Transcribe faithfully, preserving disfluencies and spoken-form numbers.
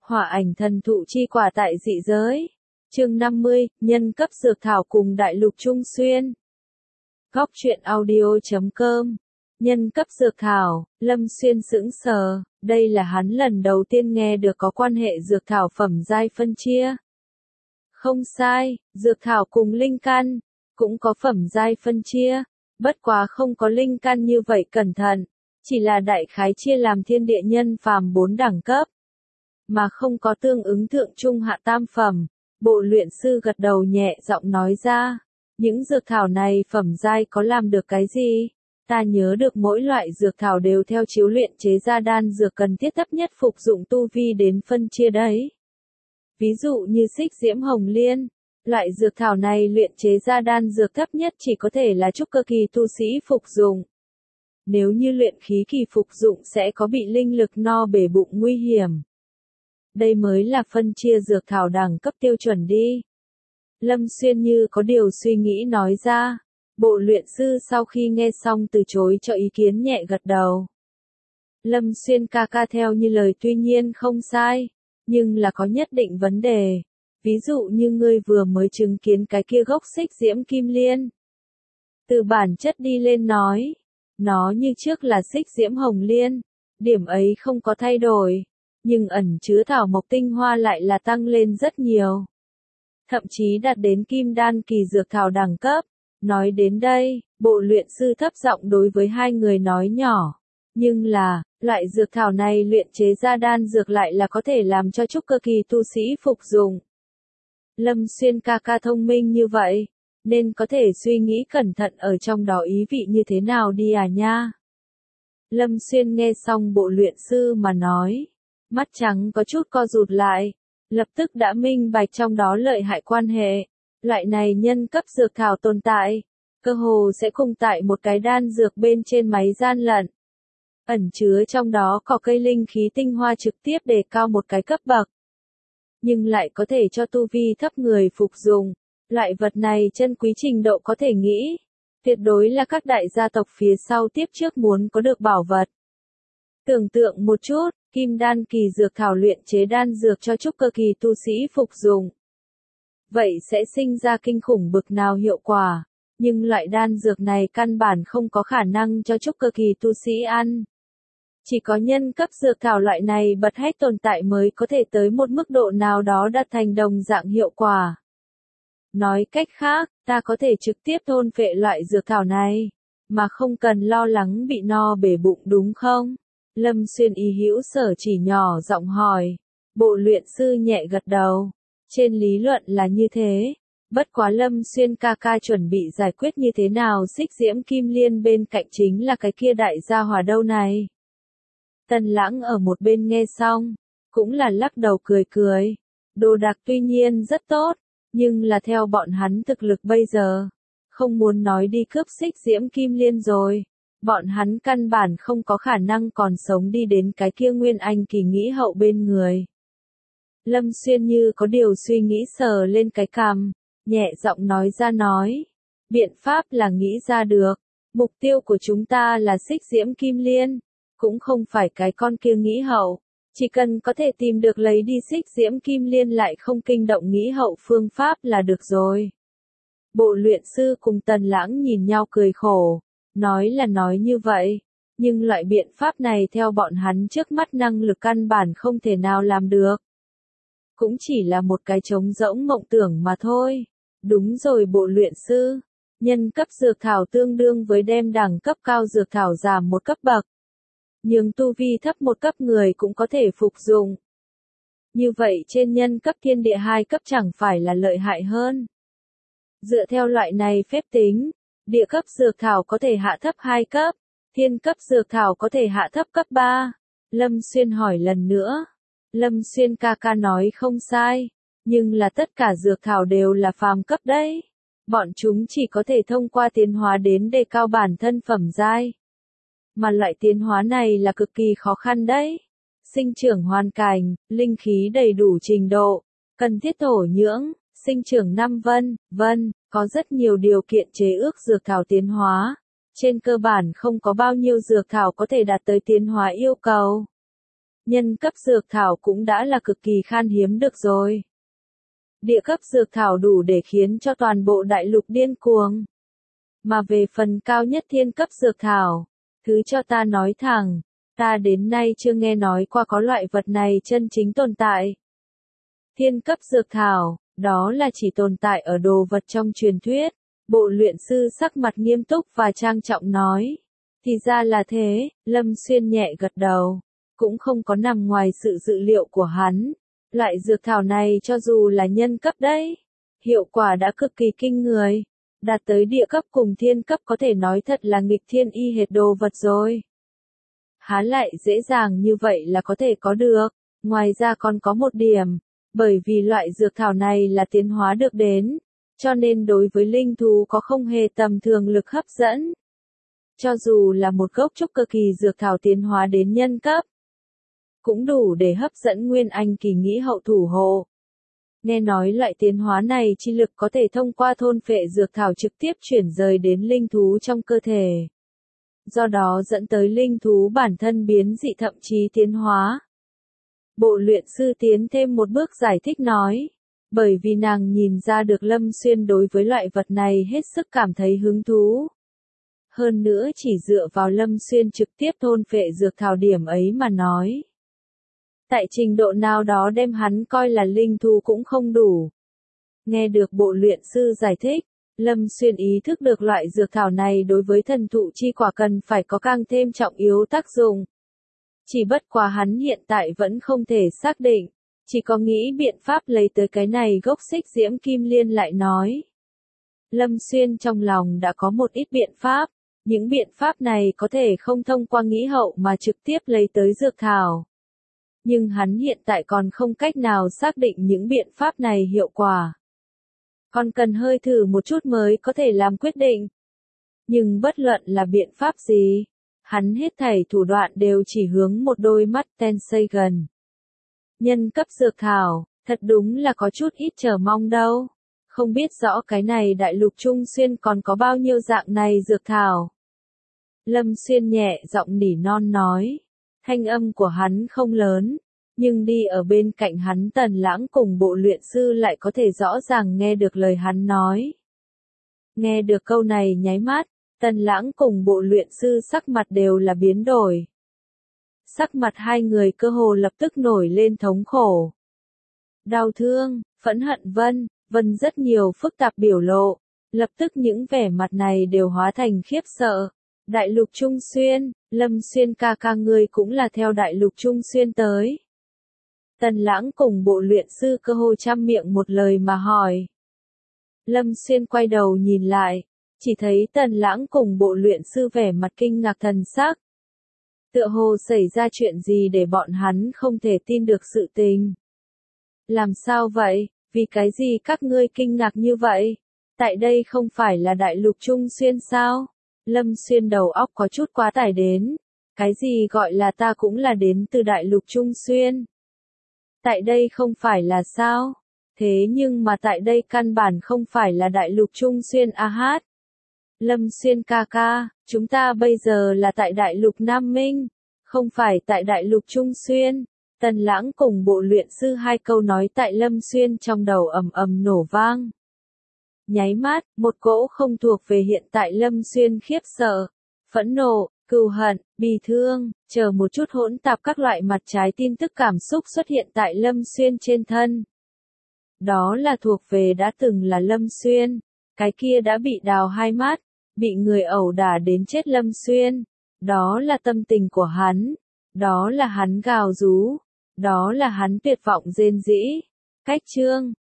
Hỏa ảnh thần thụ chi quả tại dị giới. Chương năm mươi, nhân cấp dược thảo cùng đại lục Trung Xuyên. Góc truyện audio chấm com. Nhân cấp dược thảo, Lâm Xuyên sững sờ, đây là hắn lần đầu tiên nghe được có quan hệ dược thảo phẩm giai phân chia. Không sai, dược thảo cùng linh căn, cũng có phẩm giai phân chia, bất quá không có linh căn như vậy cẩn thận, chỉ là đại khái chia làm thiên địa nhân phàm bốn đẳng cấp, mà không có tương ứng thượng trung hạ tam phẩm. Bộ luyện sư gật đầu nhẹ giọng nói ra, những dược thảo này phẩm giai có làm được cái gì? Ta nhớ được mỗi loại dược thảo đều theo chiếu luyện chế ra đan dược cần thiết thấp nhất phục dụng tu vi đến phân chia đấy. Ví dụ như xích diễm hồng liên, loại dược thảo này luyện chế ra đan dược thấp nhất chỉ có thể là trúc cơ kỳ tu sĩ phục dụng. Nếu như luyện khí kỳ phục dụng sẽ có bị linh lực no bể bụng nguy hiểm. Đây mới là phân chia dược thảo đẳng cấp tiêu chuẩn đi. Lâm Xuyên như có điều suy nghĩ nói ra. Bộ luyện sư sau khi nghe xong từ chối cho ý kiến nhẹ gật đầu. Lâm Xuyên ca ca theo như lời tuy nhiên không sai, nhưng là có nhất định vấn đề. Ví dụ như ngươi vừa mới chứng kiến cái kia gốc xích diễm kim liên. Từ bản chất đi lên nói, nó như trước là xích diễm hồng liên, điểm ấy không có thay đổi. Nhưng ẩn chứa thảo mộc tinh hoa lại là tăng lên rất nhiều. Thậm chí đạt đến kim đan kỳ dược thảo đẳng cấp. Nói đến đây, bộ luyện sư thấp giọng đối với hai người nói nhỏ. Nhưng là, loại dược thảo này luyện chế ra đan dược lại là có thể làm cho trúc cơ kỳ tu sĩ phục dụng. Lâm Xuyên ca ca thông minh như vậy, nên có thể suy nghĩ cẩn thận ở trong đó ý vị như thế nào đi à nha. Lâm Xuyên nghe xong bộ luyện sư mà nói. Mắt trắng có chút co rụt lại, lập tức đã minh bạch trong đó lợi hại quan hệ. Loại này nhân cấp dược thảo tồn tại, cơ hồ sẽ cùng tại một cái đan dược bên trên máy gian lận. Ẩn chứa trong đó có cây linh khí tinh hoa trực tiếp đề cao một cái cấp bậc. Nhưng lại có thể cho tu vi thấp người phục dụng. Loại vật này chân quý trình độ có thể nghĩ. Tuyệt đối là các đại gia tộc phía sau tiếp trước muốn có được bảo vật. Tưởng tượng một chút. Kim đan kỳ dược thảo luyện chế đan dược cho trúc cơ kỳ tu sĩ phục dụng. Vậy sẽ sinh ra kinh khủng bực nào hiệu quả, nhưng loại đan dược này căn bản không có khả năng cho trúc cơ kỳ tu sĩ ăn. Chỉ có nhân cấp dược thảo loại này bật hết tồn tại mới có thể tới một mức độ nào đó đạt thành đồng dạng hiệu quả. Nói cách khác, ta có thể trực tiếp thôn phệ loại dược thảo này, mà không cần lo lắng bị no bể bụng đúng không? Lâm Xuyên ý hữu sở chỉ nhỏ giọng hỏi. Bộ luyện sư nhẹ gật đầu. Trên lý luận là như thế. Bất quá Lâm Xuyên ca ca chuẩn bị giải quyết như thế nào xích diễm kim liên bên cạnh chính là cái kia đại gia hỏa đâu này. Tần Lãng ở một bên nghe xong. Cũng là lắc đầu cười cười. Đồ đạc tuy nhiên rất tốt. Nhưng là theo bọn hắn thực lực bây giờ. Không muốn nói đi cướp xích diễm kim liên rồi. Bọn hắn căn bản không có khả năng còn sống đi đến cái kia nguyên anh kỳ nghĩ hậu bên người. Lâm Xuyên như có điều suy nghĩ sờ lên cái cằm, nhẹ giọng nói ra nói. Biện pháp là nghĩ ra được. Mục tiêu của chúng ta là xích diễm kim liên. Cũng không phải cái con kia nghĩ hậu. Chỉ cần có thể tìm được lấy đi xích diễm kim liên lại không kinh động nghĩ hậu phương pháp là được rồi. Bộ luyện sư cùng Tần Lãng nhìn nhau cười khổ. Nói là nói như vậy, nhưng loại biện pháp này theo bọn hắn trước mắt năng lực căn bản không thể nào làm được. Cũng chỉ là một cái trống rỗng mộng tưởng mà thôi. Đúng rồi bộ luyện sư, nhân cấp dược thảo tương đương với đem đẳng cấp cao dược thảo giảm một cấp bậc. Nhưng tu vi thấp một cấp người cũng có thể phục dụng. Như vậy trên nhân cấp thiên địa hai cấp chẳng phải là lợi hại hơn. Dựa theo loại này phép tính, địa cấp dược thảo có thể hạ thấp hai cấp, thiên cấp dược thảo có thể hạ thấp cấp ba. Lâm Xuyên hỏi lần nữa. Lâm Xuyên ca ca nói không sai, nhưng là tất cả dược thảo đều là phàm cấp đấy. Bọn chúng chỉ có thể thông qua tiến hóa đến đề cao bản thân phẩm giai. Mà loại tiến hóa này là cực kỳ khó khăn đấy. Sinh trưởng hoàn cảnh, linh khí đầy đủ trình độ, cần thiết thổ nhưỡng, sinh trưởng năm vân, vân, có rất nhiều điều kiện chế ước dược thảo tiến hóa. Trên cơ bản không có bao nhiêu dược thảo có thể đạt tới tiến hóa yêu cầu. nhân cấp dược thảo cũng đã là cực kỳ khan hiếm được rồi. Địa cấp dược thảo đủ để khiến cho toàn bộ đại lục điên cuồng. Mà về phần cao nhất thiên cấp dược thảo, thứ cho ta nói thẳng, ta đến nay chưa nghe nói qua có loại vật này chân chính tồn tại. Thiên cấp dược thảo, đó là chỉ tồn tại ở đồ vật trong truyền thuyết. Bộ luyện sư sắc mặt nghiêm túc và trang trọng nói. Thì ra là thế, Lâm Xuyên nhẹ gật đầu. Cũng không có nằm ngoài sự dự liệu của hắn. Loại dược thảo này cho dù là nhân cấp đấy, hiệu quả đã cực kỳ kinh người. Đạt tới địa cấp cùng thiên cấp có thể nói thật là nghịch thiên y hệt đồ vật rồi. Há lại dễ dàng như vậy là có thể có được. Ngoài ra còn có một điểm, bởi vì loại dược thảo này là tiến hóa được đến, cho nên đối với linh thú có không hề tầm thường lực hấp dẫn. Cho dù là một gốc trúc cơ kỳ dược thảo tiến hóa đến nhân cấp, cũng đủ để hấp dẫn nguyên anh kỳ nghĩ hậu thủ hộ. Nghe nói loại tiến hóa này chi lực có thể thông qua thôn phệ dược thảo trực tiếp chuyển rời đến linh thú trong cơ thể. Do đó dẫn tới linh thú bản thân biến dị thậm chí tiến hóa. Bộ luyện sư tiến thêm một bước giải thích nói, bởi vì nàng nhìn ra được Lâm Xuyên đối với loại vật này hết sức cảm thấy hứng thú. Hơn nữa chỉ dựa vào Lâm Xuyên trực tiếp thôn phệ dược thảo điểm ấy mà nói. Tại trình độ nào đó đem hắn coi là linh thú cũng không đủ. Nghe được bộ luyện sư giải thích, Lâm Xuyên ý thức được loại dược thảo này đối với thần thụ chi quả cần phải có càng thêm trọng yếu tác dụng. Chỉ bất quá hắn hiện tại vẫn không thể xác định, chỉ có nghĩ biện pháp lấy tới cái này gốc xích diễm kim liên lại nói. Lâm Xuyên trong lòng đã có một ít biện pháp, những biện pháp này có thể không thông qua nghĩ hậu mà trực tiếp lấy tới dược thảo. Nhưng hắn hiện tại còn không cách nào xác định những biện pháp này hiệu quả. Còn cần hơi thử một chút mới có thể làm quyết định. Nhưng bất luận là biện pháp gì, hắn hết thảy thủ đoạn đều chỉ hướng một đôi mắt Tensei gần. Nhân cấp dược thảo, thật đúng là có chút ít chờ mong đâu. Không biết rõ cái này đại lục Trung Xuyên còn có bao nhiêu dạng này dược thảo. Lâm Xuyên nhẹ giọng nỉ non nói. Thanh âm của hắn không lớn, nhưng đi ở bên cạnh hắn Tần Lãng cùng bộ luyện sư lại có thể rõ ràng nghe được lời hắn nói. Nghe được câu này nháy mắt, Tần Lãng cùng bộ luyện sư sắc mặt đều là biến đổi. Sắc mặt hai người cơ hồ lập tức nổi lên thống khổ. Đau thương, phẫn hận vân, vân rất nhiều phức tạp biểu lộ, lập tức những vẻ mặt này đều hóa thành khiếp sợ. Đại lục Trung Xuyên, Lâm Xuyên ca ca ngươi cũng là theo đại lục Trung Xuyên tới. Tần Lãng cùng bộ luyện sư cơ hồ trăm miệng một lời mà hỏi. Lâm Xuyên quay đầu nhìn lại, chỉ thấy Tần Lãng cùng bộ luyện sư vẻ mặt kinh ngạc thần sắc. Tựa hồ xảy ra chuyện gì để bọn hắn không thể tin được sự tình. Làm sao vậy, vì cái gì các ngươi kinh ngạc như vậy? Tại đây không phải là đại lục Trung Xuyên sao? Lâm Xuyên đầu óc có chút quá tải đến. Cái gì gọi là ta cũng là đến từ đại lục Trung Xuyên? Tại đây không phải là sao? Thế nhưng mà tại đây căn bản không phải là đại lục Trung Xuyên a hát. Lâm Xuyên ca ca, chúng ta bây giờ là tại đại lục Nam Minh, không phải tại đại lục Trung Xuyên. Tần Lãng cùng bộ luyện sư hai câu nói tại Lâm Xuyên trong đầu ầm ầm nổ vang. Nháy mắt, một cỗ không thuộc về hiện tại Lâm Xuyên khiếp sợ, phẫn nộ, cừu hận, bi thương, chờ một chút hỗn tạp các loại mặt trái tin tức cảm xúc xuất hiện tại Lâm Xuyên trên thân. Đó là thuộc về đã từng là Lâm Xuyên, cái kia đã bị đào hai mắt, bị người ẩu đả đến chết Lâm Xuyên. Đó là tâm tình của hắn, đó là hắn gào rú, đó là hắn tuyệt vọng rên rỉ. Cách chương